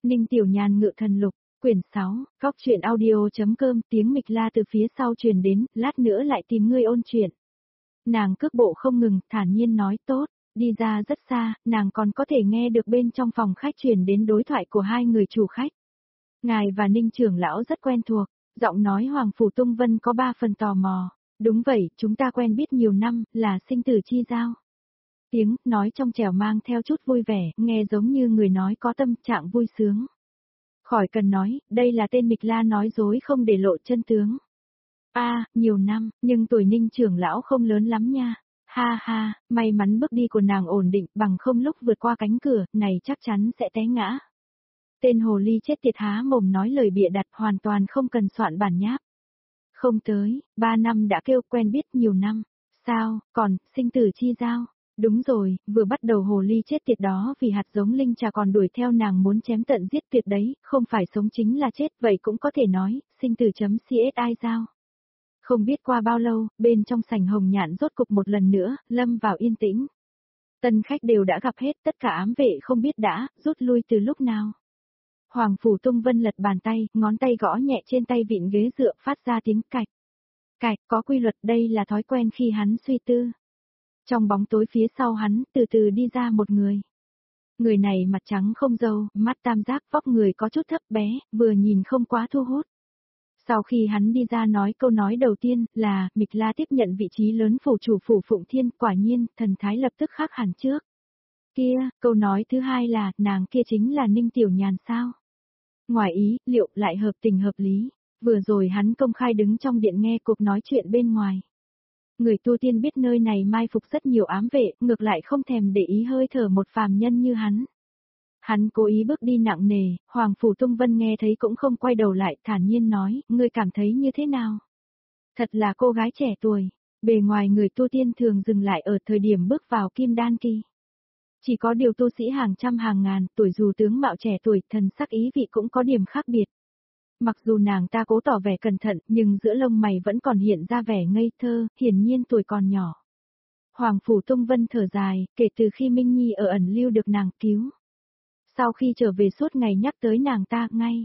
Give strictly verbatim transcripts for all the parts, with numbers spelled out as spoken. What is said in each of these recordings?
Ninh Tiểu Nhàn ngự thần lục, quyển sáu, góc truyện audio.com, tiếng Mịch La từ phía sau truyền đến, lát nữa lại tìm ngươi ôn chuyện. Nàng cước bộ không ngừng, thản nhiên nói tốt, đi ra rất xa, nàng còn có thể nghe được bên trong phòng khách truyền đến đối thoại của hai người chủ khách. Ngài và Ninh trưởng lão rất quen thuộc, giọng nói Hoàng Phủ Tung Vân có ba phần tò mò. Đúng vậy, chúng ta quen biết nhiều năm, là sinh tử chi giao. Tiếng nói trong trẻo mang theo chút vui vẻ, nghe giống như người nói có tâm trạng vui sướng. Khỏi cần nói, đây là tên Mịch La nói dối không để lộ chân tướng. A, à, nhiều năm, nhưng tuổi Ninh trưởng lão không lớn lắm nha. Ha ha, may mắn bước đi của nàng ổn định, bằng không lúc vượt qua cánh cửa, này chắc chắn sẽ té ngã. Tên hồ ly chết tiệt há mồm nói lời bịa đặt, hoàn toàn không cần soạn bản nháp. Không tới, ba năm đã kêu quen biết nhiều năm. Sao, còn, sinh tử chi giao? Đúng rồi, vừa bắt đầu hồ ly chết tiệt đó vì hạt giống linh trà còn đuổi theo nàng muốn chém tận giết tuyệt đấy, không phải sống chính là chết, vậy cũng có thể nói, sinh tử.csi giao. Không biết qua bao lâu, bên trong sảnh hồng nhạn rốt cục một lần nữa, lâm vào yên tĩnh. Tân khách đều đã gặp hết, tất cả ám vệ không biết đã, rút lui từ lúc nào. Hoàng Phủ Tung Vân lật bàn tay, ngón tay gõ nhẹ trên tay vịn ghế dựa phát ra tiếng cạch. Cạch, có quy luật, đây là thói quen khi hắn suy tư. Trong bóng tối phía sau hắn, từ từ đi ra một người. Người này mặt trắng không râu, mắt tam giác, vóc người có chút thấp bé, vừa nhìn không quá thu hút. Sau khi hắn đi ra nói câu nói đầu tiên là, Mịch La tiếp nhận vị trí lớn phủ chủ phủ Phụng Thiên, quả nhiên, thần thái lập tức khác hẳn trước. Kia, câu nói thứ hai là, nàng kia chính là Ninh Tiểu Nhàn sao? Ngoài ý, liệu lại hợp tình hợp lý, vừa rồi hắn công khai đứng trong điện nghe cuộc nói chuyện bên ngoài. Người tu tiên biết nơi này mai phục rất nhiều ám vệ, ngược lại không thèm để ý hơi thở một phàm nhân như hắn. Hắn cố ý bước đi nặng nề, Hoàng Phủ Tung Vân nghe thấy cũng không quay đầu lại, thản nhiên nói, ngươi cảm thấy như thế nào? Thật là cô gái trẻ tuổi, bề ngoài người tu tiên thường dừng lại ở thời điểm bước vào kim đan kỳ. Chỉ có điều tu sĩ hàng trăm hàng ngàn, tuổi dù tướng mạo trẻ tuổi, thần sắc ý vị cũng có điểm khác biệt. Mặc dù nàng ta cố tỏ vẻ cẩn thận, nhưng giữa lông mày vẫn còn hiện ra vẻ ngây thơ, hiển nhiên tuổi còn nhỏ. Hoàng Phủ Tung Vân thở dài, kể từ khi Minh Nhi ở ẩn lưu được nàng cứu. Sau khi trở về suốt ngày nhắc tới nàng ta, ngay.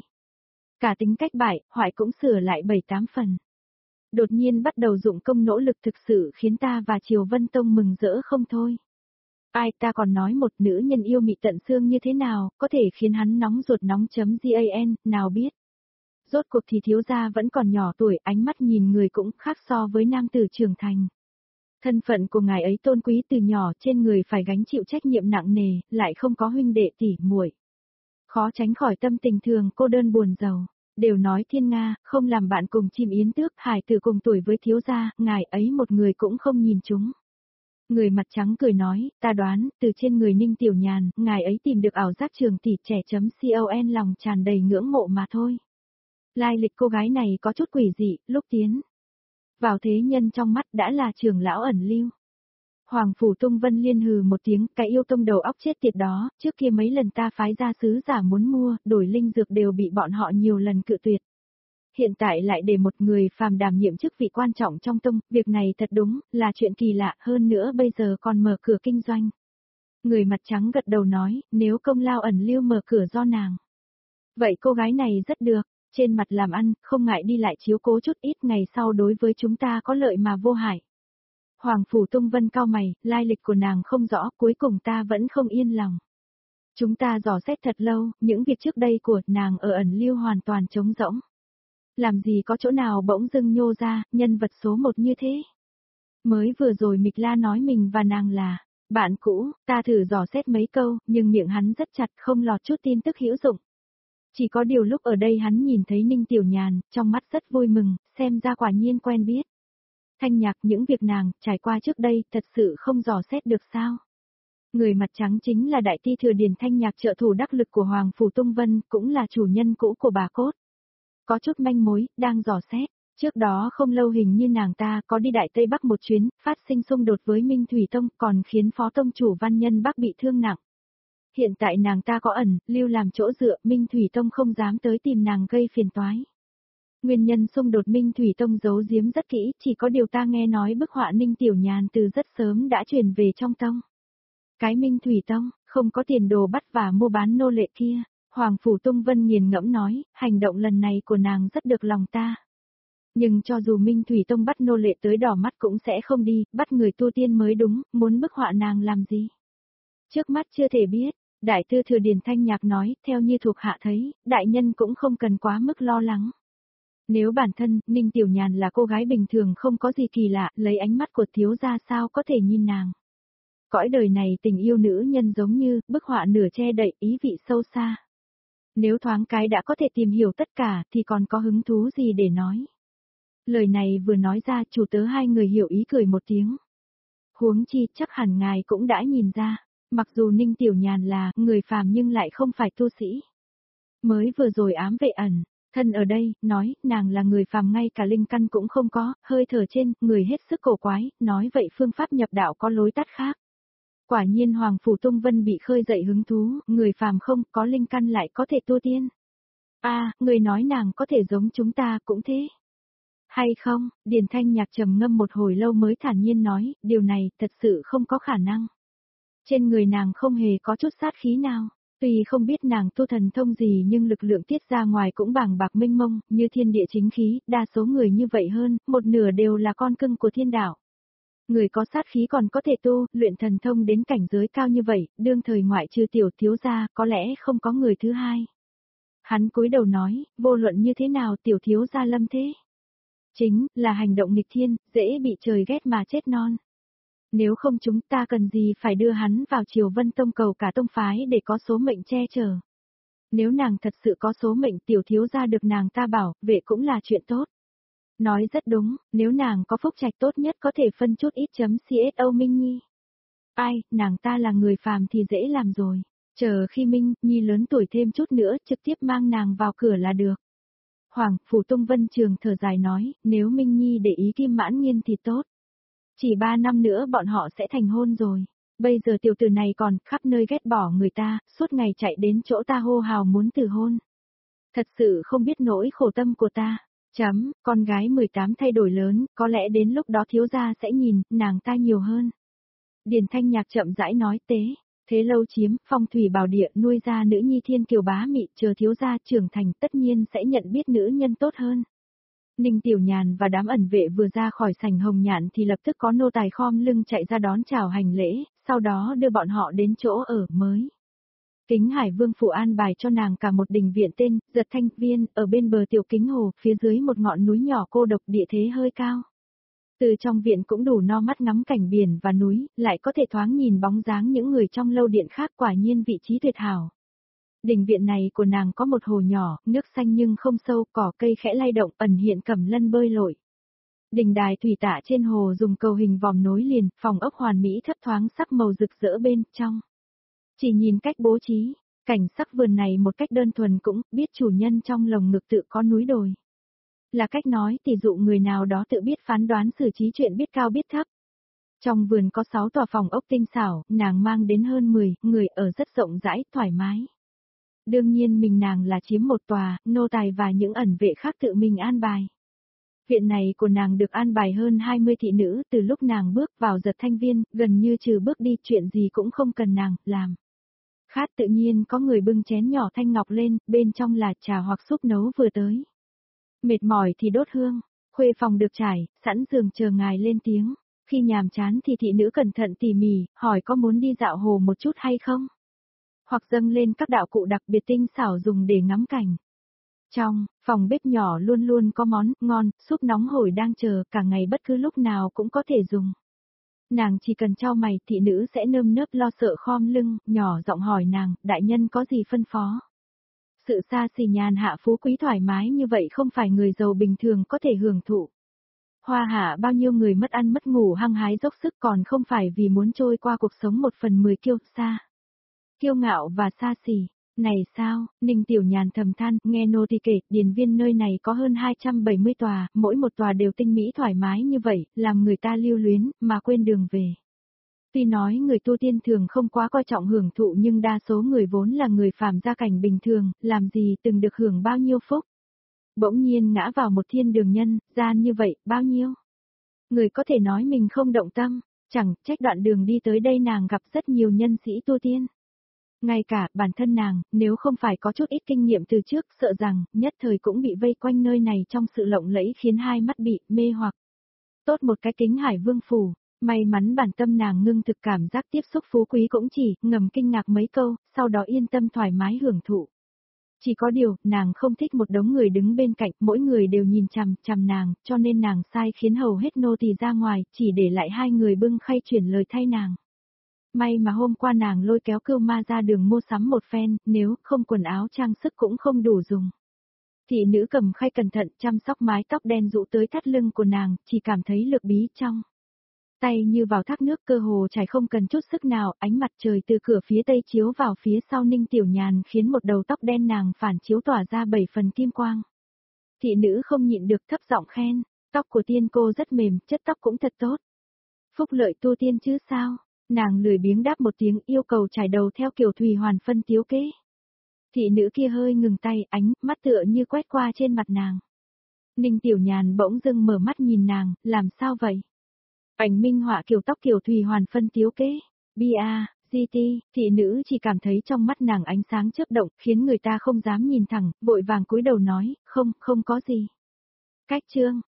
Cả tính cách bại, hoại cũng sửa lại bảy tám phần. Đột nhiên bắt đầu dụng công nỗ lực thực sự khiến ta và Triều Vân Tông mừng rỡ không thôi. Ai ta còn nói một nữ nhân yêu mị tận xương như thế nào, có thể khiến hắn nóng ruột nóng chấm gan, nào biết. Rốt cuộc thì thiếu gia vẫn còn nhỏ tuổi, ánh mắt nhìn người cũng khác so với nam tử trưởng thành. Thân phận của ngài ấy tôn quý từ nhỏ, trên người phải gánh chịu trách nhiệm nặng nề, lại không có huynh đệ tỷ muội. Khó tránh khỏi tâm tình thường cô đơn buồn rầu. Đều nói thiên nga, không làm bạn cùng chim yến tước, hải tử cùng tuổi với thiếu gia, ngài ấy một người cũng không nhìn chúng. Người mặt trắng cười nói, ta đoán, từ trên người Ninh Tiểu Nhàn, ngài ấy tìm được ảo giác trường tỷ trẻ.con lòng tràn đầy ngưỡng mộ mà thôi. Lai lịch cô gái này có chút quỷ dị, lúc tiến vào thế nhân trong mắt đã là trưởng lão ẩn lưu. Hoàng Phủ Tung Vân liên hừ một tiếng, cái yêu tông đầu óc chết tiệt đó, trước kia mấy lần ta phái ra sứ giả muốn mua, đổi linh dược đều bị bọn họ nhiều lần cự tuyệt. Hiện tại lại để một người phàm đảm nhiệm chức vị quan trọng trong tông, việc này thật đúng, là chuyện kỳ lạ, hơn nữa bây giờ còn mở cửa kinh doanh. Người mặt trắng gật đầu nói, nếu công lao ẩn lưu mở cửa do nàng. Vậy cô gái này rất được, trên mặt làm ăn, không ngại đi lại chiếu cố chút ít, ngày sau đối với chúng ta có lợi mà vô hại. Hoàng Phủ Tung Vân cau mày, lai lịch của nàng không rõ, cuối cùng ta vẫn không yên lòng. Chúng ta dò xét thật lâu, những việc trước đây của nàng ở ẩn lưu hoàn toàn trống rỗng. Làm gì có chỗ nào bỗng dưng nhô ra, nhân vật số một như thế. Mới vừa rồi Mịch La nói mình và nàng là bạn cũ, ta thử dò xét mấy câu, nhưng miệng hắn rất chặt, không lọt chút tin tức hữu dụng. Chỉ có điều lúc ở đây hắn nhìn thấy Ninh Tiểu Nhàn, trong mắt rất vui mừng, xem ra quả nhiên quen biết. Thanh Nhạc, những việc nàng trải qua trước đây thật sự không dò xét được sao. Người mặt trắng chính là đại ti thừa Điền Thanh Nhạc, trợ thủ đắc lực của Hoàng Phủ Tung Vân, cũng là chủ nhân cũ của bà Cốt. Có chút manh mối, đang dò xét. Trước đó không lâu hình như nàng ta có đi Đại Tây Bắc một chuyến, phát sinh xung đột với Minh Thủy Tông, còn khiến Phó Tông chủ Văn Nhân Bắc bị thương nặng. Hiện tại nàng ta có ẩn, lưu làm chỗ dựa, Minh Thủy Tông không dám tới tìm nàng gây phiền toái. Nguyên nhân xung đột Minh Thủy Tông giấu giếm rất kỹ, chỉ có điều ta nghe nói bức họa Ninh Tiểu Nhàn từ rất sớm đã truyền về trong tông. Cái Minh Thủy Tông, không có tiền đồ bắt và mua bán nô lệ kia. Hoàng Phủ Tung Vân nghiền ngẫm nói, hành động lần này của nàng rất được lòng ta. Nhưng cho dù Minh Thủy Tông bắt nô lệ tới đỏ mắt cũng sẽ không đi, bắt người tu tiên mới đúng, muốn bức họa nàng làm gì? Trước mắt chưa thể biết, Đại Tư Thừa Điền Thanh Nhạc nói, theo như thuộc hạ thấy, đại nhân cũng không cần quá mức lo lắng. Nếu bản thân, Ninh Tiểu Nhàn là cô gái bình thường không có gì kỳ lạ, lấy ánh mắt của thiếu gia sao có thể nhìn nàng. Cõi đời này tình yêu nữ nhân giống như, bức họa nửa che đậy ý vị sâu xa. Nếu thoáng cái đã có thể tìm hiểu tất cả thì còn có hứng thú gì để nói. Lời này vừa nói ra chủ tớ hai người hiểu ý cười một tiếng. Huống chi chắc hẳn ngài cũng đã nhìn ra, mặc dù Ninh Tiểu Nhàn là người phàm nhưng lại không phải tu sĩ. Mới vừa rồi ám vệ ẩn, thân ở đây, nói nàng là người phàm ngay cả linh căn cũng không có, hơi thở trên, người hết sức cổ quái, nói vậy phương pháp nhập đạo có lối tắt khác. Quả nhiên Hoàng Phủ Tung Vân bị khơi dậy hứng thú, người phàm không có linh căn lại có thể tu tiên. A, à, người nói nàng có thể giống chúng ta cũng thế. Hay không, Điền Thanh Nhạc trầm ngâm một hồi lâu mới thản nhiên nói, điều này thật sự không có khả năng. Trên người nàng không hề có chút sát khí nào, tuy không biết nàng tu thần thông gì nhưng lực lượng tiết ra ngoài cũng bàng bạc mênh mông, như thiên địa chính khí, đa số người như vậy hơn, một nửa đều là con cưng của thiên đạo. Người có sát khí còn có thể tu, luyện thần thông đến cảnh giới cao như vậy, đương thời ngoại trừ tiểu thiếu gia, có lẽ không có người thứ hai. Hắn cúi đầu nói, vô luận như thế nào tiểu thiếu gia lâm thế? Chính là hành động nghịch thiên, dễ bị trời ghét mà chết non. Nếu không chúng ta cần gì phải đưa hắn vào Triều Vân Tông cầu cả tông phái để có số mệnh che chở. Nếu nàng thật sự có số mệnh tiểu thiếu gia được nàng ta bảo, vệ cũng là chuyện tốt. Nói rất đúng, nếu nàng có phúc trạch tốt nhất có thể phân chút ít chấm xô Minh Nhi. Ai, nàng ta là người phàm thì dễ làm rồi. Chờ khi Minh Nhi lớn tuổi thêm chút nữa trực tiếp mang nàng vào cửa là được. Hoàng Phủ Tung Vân Trường thở dài nói, nếu Minh Nhi để ý Kim Mãn Nghiên thì tốt. Chỉ ba năm nữa bọn họ sẽ thành hôn rồi. Bây giờ tiểu tử này còn khắp nơi ghét bỏ người ta, suốt ngày chạy đến chỗ ta hô hào muốn từ hôn. Thật sự không biết nỗi khổ tâm của ta. Chấm, con gái mười tám thay đổi lớn, có lẽ đến lúc đó thiếu gia sẽ nhìn, nàng ta nhiều hơn. Điền Thanh Nhạc chậm rãi nói tế, thế lâu chiếm, phong thủy bảo địa nuôi ra nữ nhi thiên kiều bá mị, chờ thiếu gia trưởng thành tất nhiên sẽ nhận biết nữ nhân tốt hơn. Ninh Tiểu Nhàn và đám ẩn vệ vừa ra khỏi sảnh hồng nhạn thì lập tức có nô tài khom lưng chạy ra đón chào hành lễ, sau đó đưa bọn họ đến chỗ ở mới. Kính Hải Vương phủ an bài cho nàng cả một đình viện tên, Giật Thanh Viên, ở bên bờ tiểu kính hồ, phía dưới một ngọn núi nhỏ cô độc địa thế hơi cao. Từ trong viện cũng đủ no mắt ngắm cảnh biển và núi, lại có thể thoáng nhìn bóng dáng những người trong lâu điện khác, quả nhiên vị trí tuyệt hảo. Đình viện này của nàng có một hồ nhỏ, nước xanh nhưng không sâu, cỏ cây khẽ lay động, ẩn hiện cẩm lân bơi lội. Đình đài thủy tạ trên hồ dùng cầu hình vòm nối liền, phòng ốc hoàn mỹ thấp thoáng sắc màu rực rỡ bên trong. Chỉ nhìn cách bố trí, cảnh sắc vườn này một cách đơn thuần cũng biết chủ nhân trong lồng ngực tự có núi đồi. Là cách nói thì dụ người nào đó tự biết phán đoán xử trí chuyện biết cao biết thấp. Trong vườn có sáu tòa phòng ốc tinh xảo, nàng mang đến hơn mười người ở rất rộng rãi, thoải mái. Đương nhiên mình nàng là chiếm một tòa, nô tài và những ẩn vệ khác tự mình an bài. Viện này của nàng được an bài hơn hai mươi thị nữ, từ lúc nàng bước vào Giật Thanh Viên, gần như trừ bước đi chuyện gì cũng không cần nàng làm. Khát tự nhiên có người bưng chén nhỏ thanh ngọc lên, bên trong là trà hoặc súp nấu vừa tới. Mệt mỏi thì đốt hương, khuê phòng được trải, sẵn giường chờ ngài lên tiếng. Khi nhàm chán thì thị nữ cẩn thận tỉ mỉ, hỏi có muốn đi dạo hồ một chút hay không? Hoặc dâng lên các đạo cụ đặc biệt tinh xảo dùng để ngắm cảnh. Trong phòng bếp nhỏ luôn luôn có món ngon, súp nóng hổi đang chờ, cả ngày bất cứ lúc nào cũng có thể dùng. Nàng chỉ cần trao mày, thị nữ sẽ nơm nớp lo sợ khom lưng, nhỏ giọng hỏi nàng, đại nhân có gì phân phó? Sự xa xỉ nhàn hạ phú quý thoải mái như vậy không phải người giàu bình thường có thể hưởng thụ. Hoa hạ bao nhiêu người mất ăn mất ngủ hăng hái dốc sức còn không phải vì muốn trôi qua cuộc sống một phần mười kiêu xa. Kiêu ngạo và xa xỉ. Này sao, Ninh Tiểu Nhàn thầm than, nghe nô tỳ kể, điền viên nơi này có hơn hai trăm bảy mươi tòa, mỗi một tòa đều tinh mỹ thoải mái như vậy, làm người ta lưu luyến, mà quên đường về. Tuy nói người tu tiên thường không quá coi trọng hưởng thụ nhưng đa số người vốn là người phàm gia cảnh bình thường, làm gì từng được hưởng bao nhiêu phúc. Bỗng nhiên ngã vào một thiên đường nhân, gian như vậy, bao nhiêu. Người có thể nói mình không động tâm, chẳng trách đoạn đường đi tới đây nàng gặp rất nhiều nhân sĩ tu tiên. Ngay cả bản thân nàng, nếu không phải có chút ít kinh nghiệm từ trước, sợ rằng, nhất thời cũng bị vây quanh nơi này trong sự lộng lẫy khiến hai mắt bị mê hoặc. Tốt một cái kính hải vương phủ, may mắn bản tâm nàng ngưng thực cảm giác tiếp xúc phú quý cũng chỉ ngầm kinh ngạc mấy câu, sau đó yên tâm thoải mái hưởng thụ. Chỉ có điều, nàng không thích một đống người đứng bên cạnh, mỗi người đều nhìn chằm chằm nàng, cho nên nàng sai khiến hầu hết nô tỳ ra ngoài, chỉ để lại hai người bưng khay chuyển lời thay nàng. May mà hôm qua nàng lôi kéo Cưu Ma ra đường mua sắm một phen, nếu không quần áo trang sức cũng không đủ dùng. Thị nữ cầm khay cẩn thận chăm sóc mái tóc đen rũ tới thắt lưng của nàng, chỉ cảm thấy lực bí trong. Tay như vào thác nước, cơ hồ chảy không cần chút sức nào, ánh mặt trời từ cửa phía tây chiếu vào phía sau Ninh Tiểu Nhàn khiến một đầu tóc đen nàng phản chiếu tỏa ra bảy phần kim quang. Thị nữ không nhịn được thấp giọng khen, tóc của tiên cô rất mềm, chất tóc cũng thật tốt. Phúc lợi tu tiên chứ sao? Nàng lười biếng đáp một tiếng, yêu cầu trải đầu theo kiểu Thùy Hoàn phân tiếu kế. Thị nữ kia hơi ngừng tay, ánh mắt tựa như quét qua trên mặt nàng. Ninh Tiểu Nhàn bỗng dưng mở mắt nhìn nàng, làm sao vậy? Ảnh minh họa kiểu tóc kiểu Thùy Hoàn phân tiếu kế. Bia, giê tê, thị nữ chỉ cảm thấy trong mắt nàng ánh sáng chớp động, khiến người ta không dám nhìn thẳng, vội vàng cúi đầu nói, không, không có gì. Cách chương,